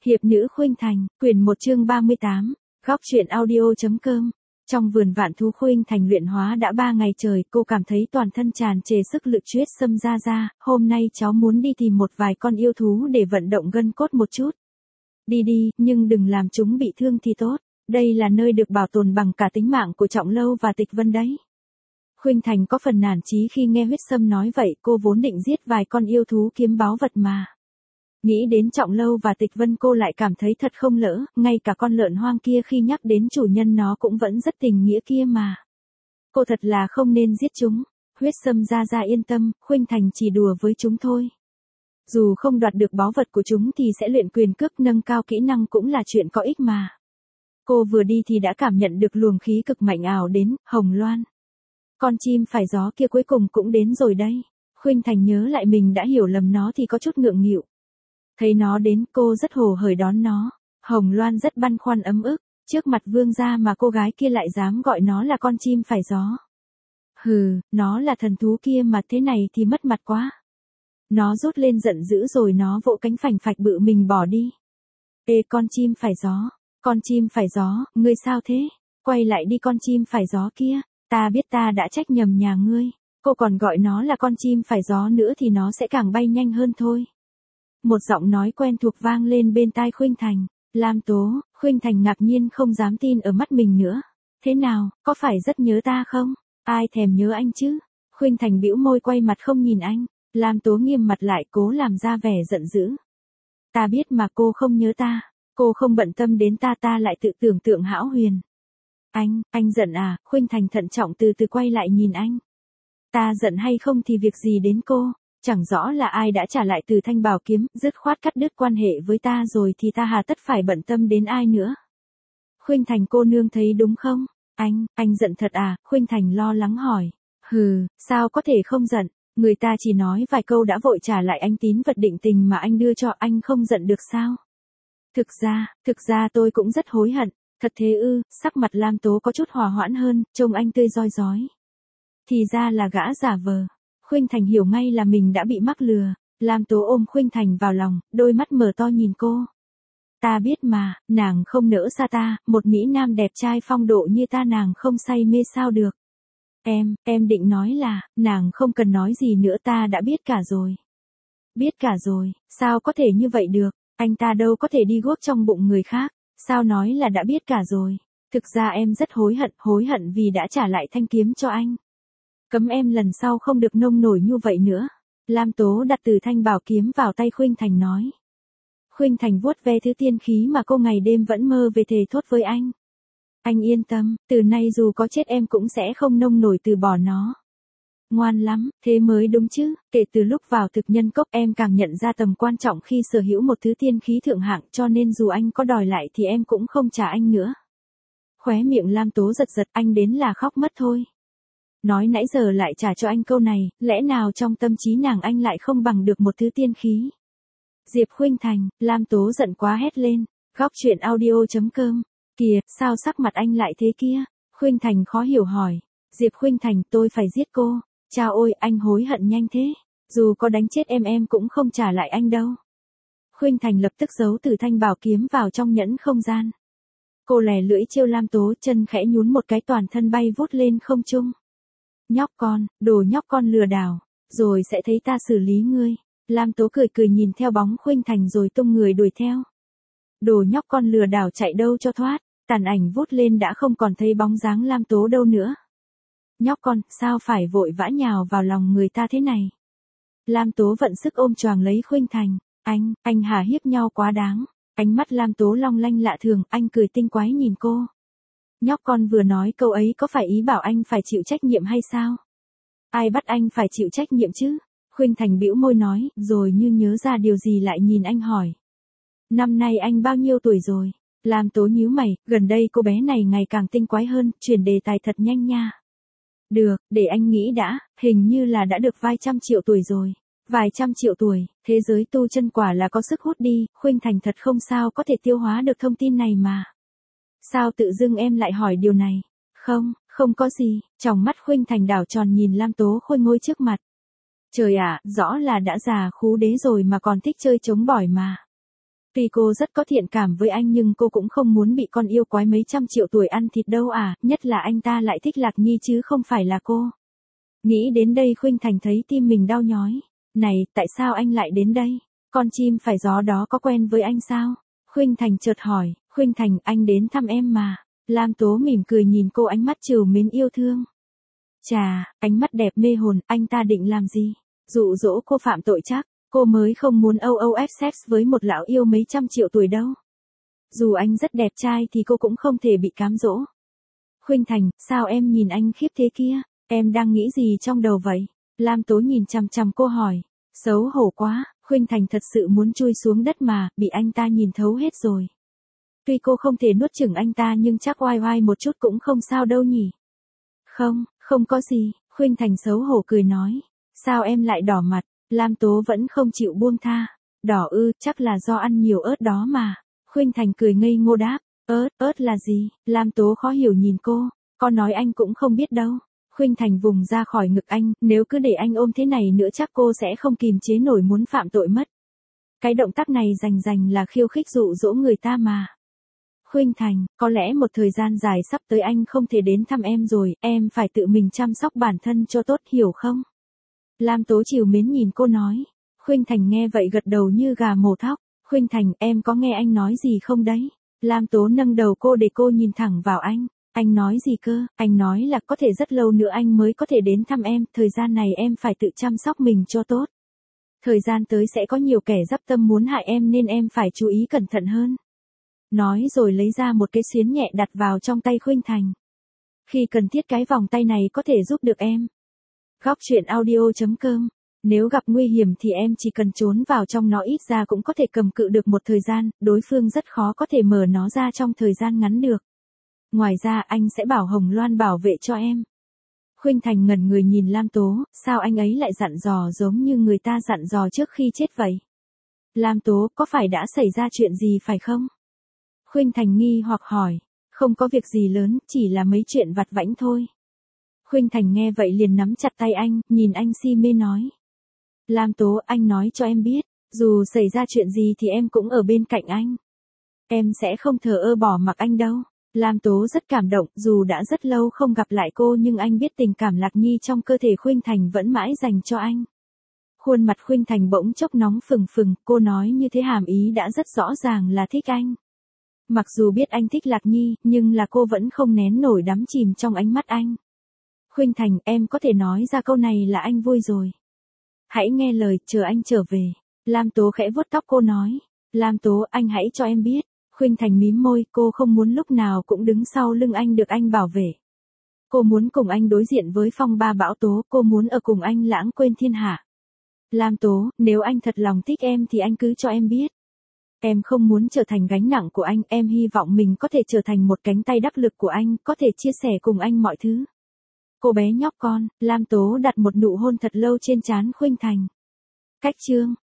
Hiệp nữ Khuynh Thành, quyển 1 chương 38, góc truyện audio.com. Trong vườn vạn thú Khuynh Thành luyện hóa đã 3 ngày trời, cô cảm thấy toàn thân tràn trề sức lực Chuyết Sâm ra, hôm nay cháu muốn đi tìm một vài con yêu thú để vận động gân cốt một chút. Đi đi, nhưng đừng làm chúng bị thương thì tốt, đây là nơi được bảo tồn bằng cả tính mạng của Trọng Lâu và Tịch Vân đấy. Khuynh Thành có phần nản chí khi nghe Huyết Sâm nói vậy, cô vốn định giết vài con yêu thú kiếm báu vật mà. Nghĩ đến Trọng Lâu và Tịch Vân cô lại cảm thấy thật không lỡ, ngay cả con lợn hoang kia khi nhắc đến chủ nhân nó cũng vẫn rất tình nghĩa kia mà. Cô thật là không nên giết chúng. Huyết Sâm ra yên tâm, Khuynh Thành chỉ đùa với chúng thôi. Dù không đoạt được báu vật của chúng thì sẽ luyện quyền cước nâng cao kỹ năng cũng là chuyện có ích mà. Cô vừa đi thì đã cảm nhận được luồng khí cực mạnh ảo đến, Hồng Loan. Con chim phải gió kia cuối cùng cũng đến rồi đây. Khuynh Thành nhớ lại mình đã hiểu lầm nó thì có chút ngượng nghịu. Thấy nó đến cô rất hồ hởi đón nó. Hồng Loan rất băn khoăn ấm ức, trước mặt vương gia mà cô gái kia lại dám gọi nó là con chim phải gió. Hừ, nó là thần thú kia mà thế này thì mất mặt quá. Nó rút lên giận dữ rồi nó vỗ cánh phành phạch bự mình bỏ đi. Ê con chim phải gió, ngươi sao thế? Quay lại đi con chim phải gió kia, ta biết ta đã trách nhầm nhà ngươi. Cô còn gọi nó là con chim phải gió nữa thì nó sẽ càng bay nhanh hơn thôi. Một giọng nói quen thuộc vang lên bên tai Khuynh Thành. Lam Tố. Khuynh Thành ngạc nhiên không dám tin ở mắt mình nữa. Thế nào, có phải rất nhớ ta không? Ai thèm nhớ anh chứ? Khuynh Thành bĩu môi quay mặt không nhìn anh. Lam Tố nghiêm mặt lại cố làm ra vẻ giận dữ. Ta biết mà cô không nhớ ta. Cô không bận tâm đến ta lại tự tưởng tượng hão huyền. Anh giận à? Khuynh Thành thận trọng từ từ quay lại nhìn anh. Ta giận hay không thì việc gì đến cô? Chẳng rõ là ai đã trả lại từ thanh bảo kiếm, dứt khoát cắt đứt quan hệ với ta rồi thì ta hà tất phải bận tâm đến ai nữa. Khuynh Thành cô nương thấy đúng không? Anh giận thật à? Khuynh Thành lo lắng hỏi. Hừ, sao có thể không giận, người ta chỉ nói vài câu đã vội trả lại anh tín vật định tình mà anh đưa cho, anh không giận được sao? Thực ra tôi cũng rất hối hận. Thật thế ư? Sắc mặt Lam Tố có chút hòa hoãn hơn, trông anh tươi rói rói. Thì ra là gã giả vờ. Khuynh Thành hiểu ngay là mình đã bị mắc lừa. Lam Tố ôm Khuynh Thành vào lòng, đôi mắt mở to nhìn cô. Ta biết mà, nàng không nỡ xa ta, một mỹ nam đẹp trai phong độ như ta nàng không say mê sao được. Em định nói là, nàng không cần nói gì nữa, ta đã biết cả rồi. Biết cả rồi, sao có thể như vậy được, anh ta đâu có thể đi guốc trong bụng người khác, sao nói là đã biết cả rồi. Thực ra em rất hối hận vì đã trả lại thanh kiếm cho anh. Cấm em lần sau không được nông nổi như vậy nữa. Lam Tố đặt từ thanh bảo kiếm vào tay Khuynh Thành nói. Khuynh Thành vuốt ve thứ tiên khí mà cô ngày đêm vẫn mơ về thề thốt với anh. Anh yên tâm, từ nay dù có chết em cũng sẽ không nông nổi từ bỏ nó. Ngoan lắm, thế mới đúng chứ, kể từ lúc vào thực nhân cốc em càng nhận ra tầm quan trọng khi sở hữu một thứ tiên khí thượng hạng, cho nên dù anh có đòi lại thì em cũng không trả anh nữa. Khóe miệng Lam Tố giật, anh đến là khóc mất thôi. Nói nãy giờ lại trả cho anh câu này, lẽ nào trong tâm trí nàng anh lại không bằng được một thứ tiên khí. Diệp Khuynh Thành. Lam Tố giận quá hét lên. Góc truyện audio.com. Kìa, sao sắc mặt anh lại thế kia? Khuynh Thành khó hiểu hỏi. Diệp Khuynh Thành, tôi phải giết cô. Chao ôi, anh hối hận nhanh thế. Dù có đánh chết em cũng không trả lại anh đâu. Khuynh Thành lập tức giấu từ thanh bảo kiếm vào trong nhẫn không gian. Cô lè lưỡi trêu Lam Tố, chân khẽ nhún một cái toàn thân bay vút lên không trung. Nhóc con, đồ nhóc con lừa đảo, rồi sẽ thấy ta xử lý ngươi. Lam Tố cười nhìn theo bóng Khuynh Thành rồi tung người đuổi theo. Đồ nhóc con lừa đảo chạy đâu cho thoát, tàn ảnh vút lên đã không còn thấy bóng dáng Lam Tố đâu nữa. Nhóc con, sao phải vội vã nhào vào lòng người ta thế này? Lam Tố vận sức ôm choàng lấy Khuynh Thành. Anh hà hiếp nhau quá đáng. Ánh mắt Lam Tố long lanh lạ thường, anh cười tinh quái nhìn cô. Nhóc con vừa nói câu ấy có phải ý bảo anh phải chịu trách nhiệm hay sao? Ai bắt anh phải chịu trách nhiệm chứ? Khuynh Thành bĩu môi nói, rồi như nhớ ra điều gì lại nhìn anh hỏi. Năm nay anh bao nhiêu tuổi rồi? Lam Tố nhíu mày, gần đây cô bé này ngày càng tinh quái hơn, chuyển đề tài thật nhanh nha. Được, để anh nghĩ đã, hình như là đã được vài trăm triệu tuổi rồi. Vài trăm triệu tuổi, thế giới tu chân quả là có sức hút đi, Khuynh Thành thật không sao có thể tiêu hóa được thông tin này mà. Sao tự dưng em lại hỏi điều này? Không có gì, tròng mắt Khuynh Thành đảo tròn nhìn Lam Tố khôi ngôi trước mặt. Trời ạ, rõ là đã già khú đế rồi mà còn thích chơi trống bỏi mà. Tuy cô rất có thiện cảm với anh nhưng cô cũng không muốn bị con yêu quái mấy trăm triệu tuổi ăn thịt đâu à, nhất là anh ta lại thích Lạc Nhi chứ không phải là cô. Nghĩ đến đây Khuynh Thành thấy tim mình đau nhói. Này, tại sao anh lại đến đây? Con chim phải gió đó có quen với anh sao? Khuynh Thành chợt hỏi, Khuynh Thành anh đến thăm em mà. Lam Tố mỉm cười nhìn cô ánh mắt trìu mến yêu thương. Chà, ánh mắt đẹp mê hồn, anh ta định làm gì? Dụ dỗ cô phạm tội chắc, cô mới không muốn sex với một lão yêu mấy trăm triệu tuổi đâu. Dù anh rất đẹp trai thì cô cũng không thể bị cám dỗ. Khuynh Thành, sao em nhìn anh khiếp thế kia? Em đang nghĩ gì trong đầu vậy? Lam Tố nhìn chằm chằm cô hỏi. Xấu hổ quá, Khuynh Thành thật sự muốn chui xuống đất mà, bị anh ta nhìn thấu hết rồi. Tuy cô không thể nuốt chửng anh ta nhưng chắc oai oai một chút cũng không sao đâu nhỉ. Không, không có gì, Khuynh Thành xấu hổ cười nói. Sao em lại đỏ mặt? Lam Tố vẫn không chịu buông tha. Đỏ ư, chắc là do ăn nhiều ớt đó mà. Khuynh Thành cười ngây ngô đáp. Ớt là gì? Lam Tố khó hiểu nhìn cô. Con nói anh cũng không biết đâu. Khuynh Thành vùng ra khỏi ngực anh, nếu cứ để anh ôm thế này nữa chắc cô sẽ không kìm chế nổi muốn phạm tội mất. Cái động tác này rành là khiêu khích dụ dỗ người ta mà. Khuynh Thành, có lẽ một thời gian dài sắp tới anh không thể đến thăm em rồi, em phải tự mình chăm sóc bản thân cho tốt hiểu không? Lam Tố trìu mến nhìn cô nói. Khuynh Thành nghe vậy gật đầu như gà mổ thóc. Khuynh Thành, em có nghe anh nói gì không đấy? Lam Tố nâng đầu cô để cô nhìn thẳng vào anh. Anh nói gì cơ? Anh nói là có thể rất lâu nữa anh mới có thể đến thăm em, thời gian này em phải tự chăm sóc mình cho tốt. Thời gian tới sẽ có nhiều kẻ dắp tâm muốn hại em nên em phải chú ý cẩn thận hơn. Nói rồi lấy ra một cái xiến nhẹ đặt vào trong tay Khuynh Thành. Khi cần thiết cái vòng tay này có thể giúp được em. Góc truyện audio.com. Nếu gặp nguy hiểm thì em chỉ cần trốn vào trong nó ít ra cũng có thể cầm cự được một thời gian, đối phương rất khó có thể mở nó ra trong thời gian ngắn được. Ngoài ra anh sẽ bảo Hồng Loan bảo vệ cho em. Khuynh Thành ngẩn người nhìn Lam Tố, sao anh ấy lại dặn dò giống như người ta dặn dò trước khi chết vậy? Lam Tố, có phải đã xảy ra chuyện gì phải không? Khuynh Thành nghi hoặc hỏi, không có việc gì lớn, chỉ là mấy chuyện vặt vãnh thôi. Khuynh Thành nghe vậy liền nắm chặt tay anh, nhìn anh si mê nói. Lam Tố, anh nói cho em biết, dù xảy ra chuyện gì thì em cũng ở bên cạnh anh. Em sẽ không thờ ơ bỏ mặc anh đâu. Lam Tố rất cảm động, dù đã rất lâu không gặp lại cô nhưng anh biết tình cảm Lạc Nhi trong cơ thể Khuynh Thành vẫn mãi dành cho anh. Khuôn mặt Khuynh Thành bỗng chốc nóng phừng phừng, cô nói như thế hàm ý đã rất rõ ràng là thích anh. Mặc dù biết anh thích Lạc Nhi, nhưng là cô vẫn không nén nổi đắm chìm trong ánh mắt anh. Khuynh Thành, em có thể nói ra câu này là anh vui rồi. Hãy nghe lời, chờ anh trở về. Lam Tố khẽ vuốt tóc cô nói. Lam Tố, anh hãy cho em biết. Khuynh Thành mím môi, cô không muốn lúc nào cũng đứng sau lưng anh được anh bảo vệ. Cô muốn cùng anh đối diện với phong ba bão tố, cô muốn ở cùng anh lãng quên thiên hạ. Lam Tố, nếu anh thật lòng thích em thì anh cứ cho em biết. Em không muốn trở thành gánh nặng của anh, em hy vọng mình có thể trở thành một cánh tay đắc lực của anh, có thể chia sẻ cùng anh mọi thứ. Cô bé nhóc con, Lam Tố đặt một nụ hôn thật lâu trên trán Khuynh Thành. Cách chương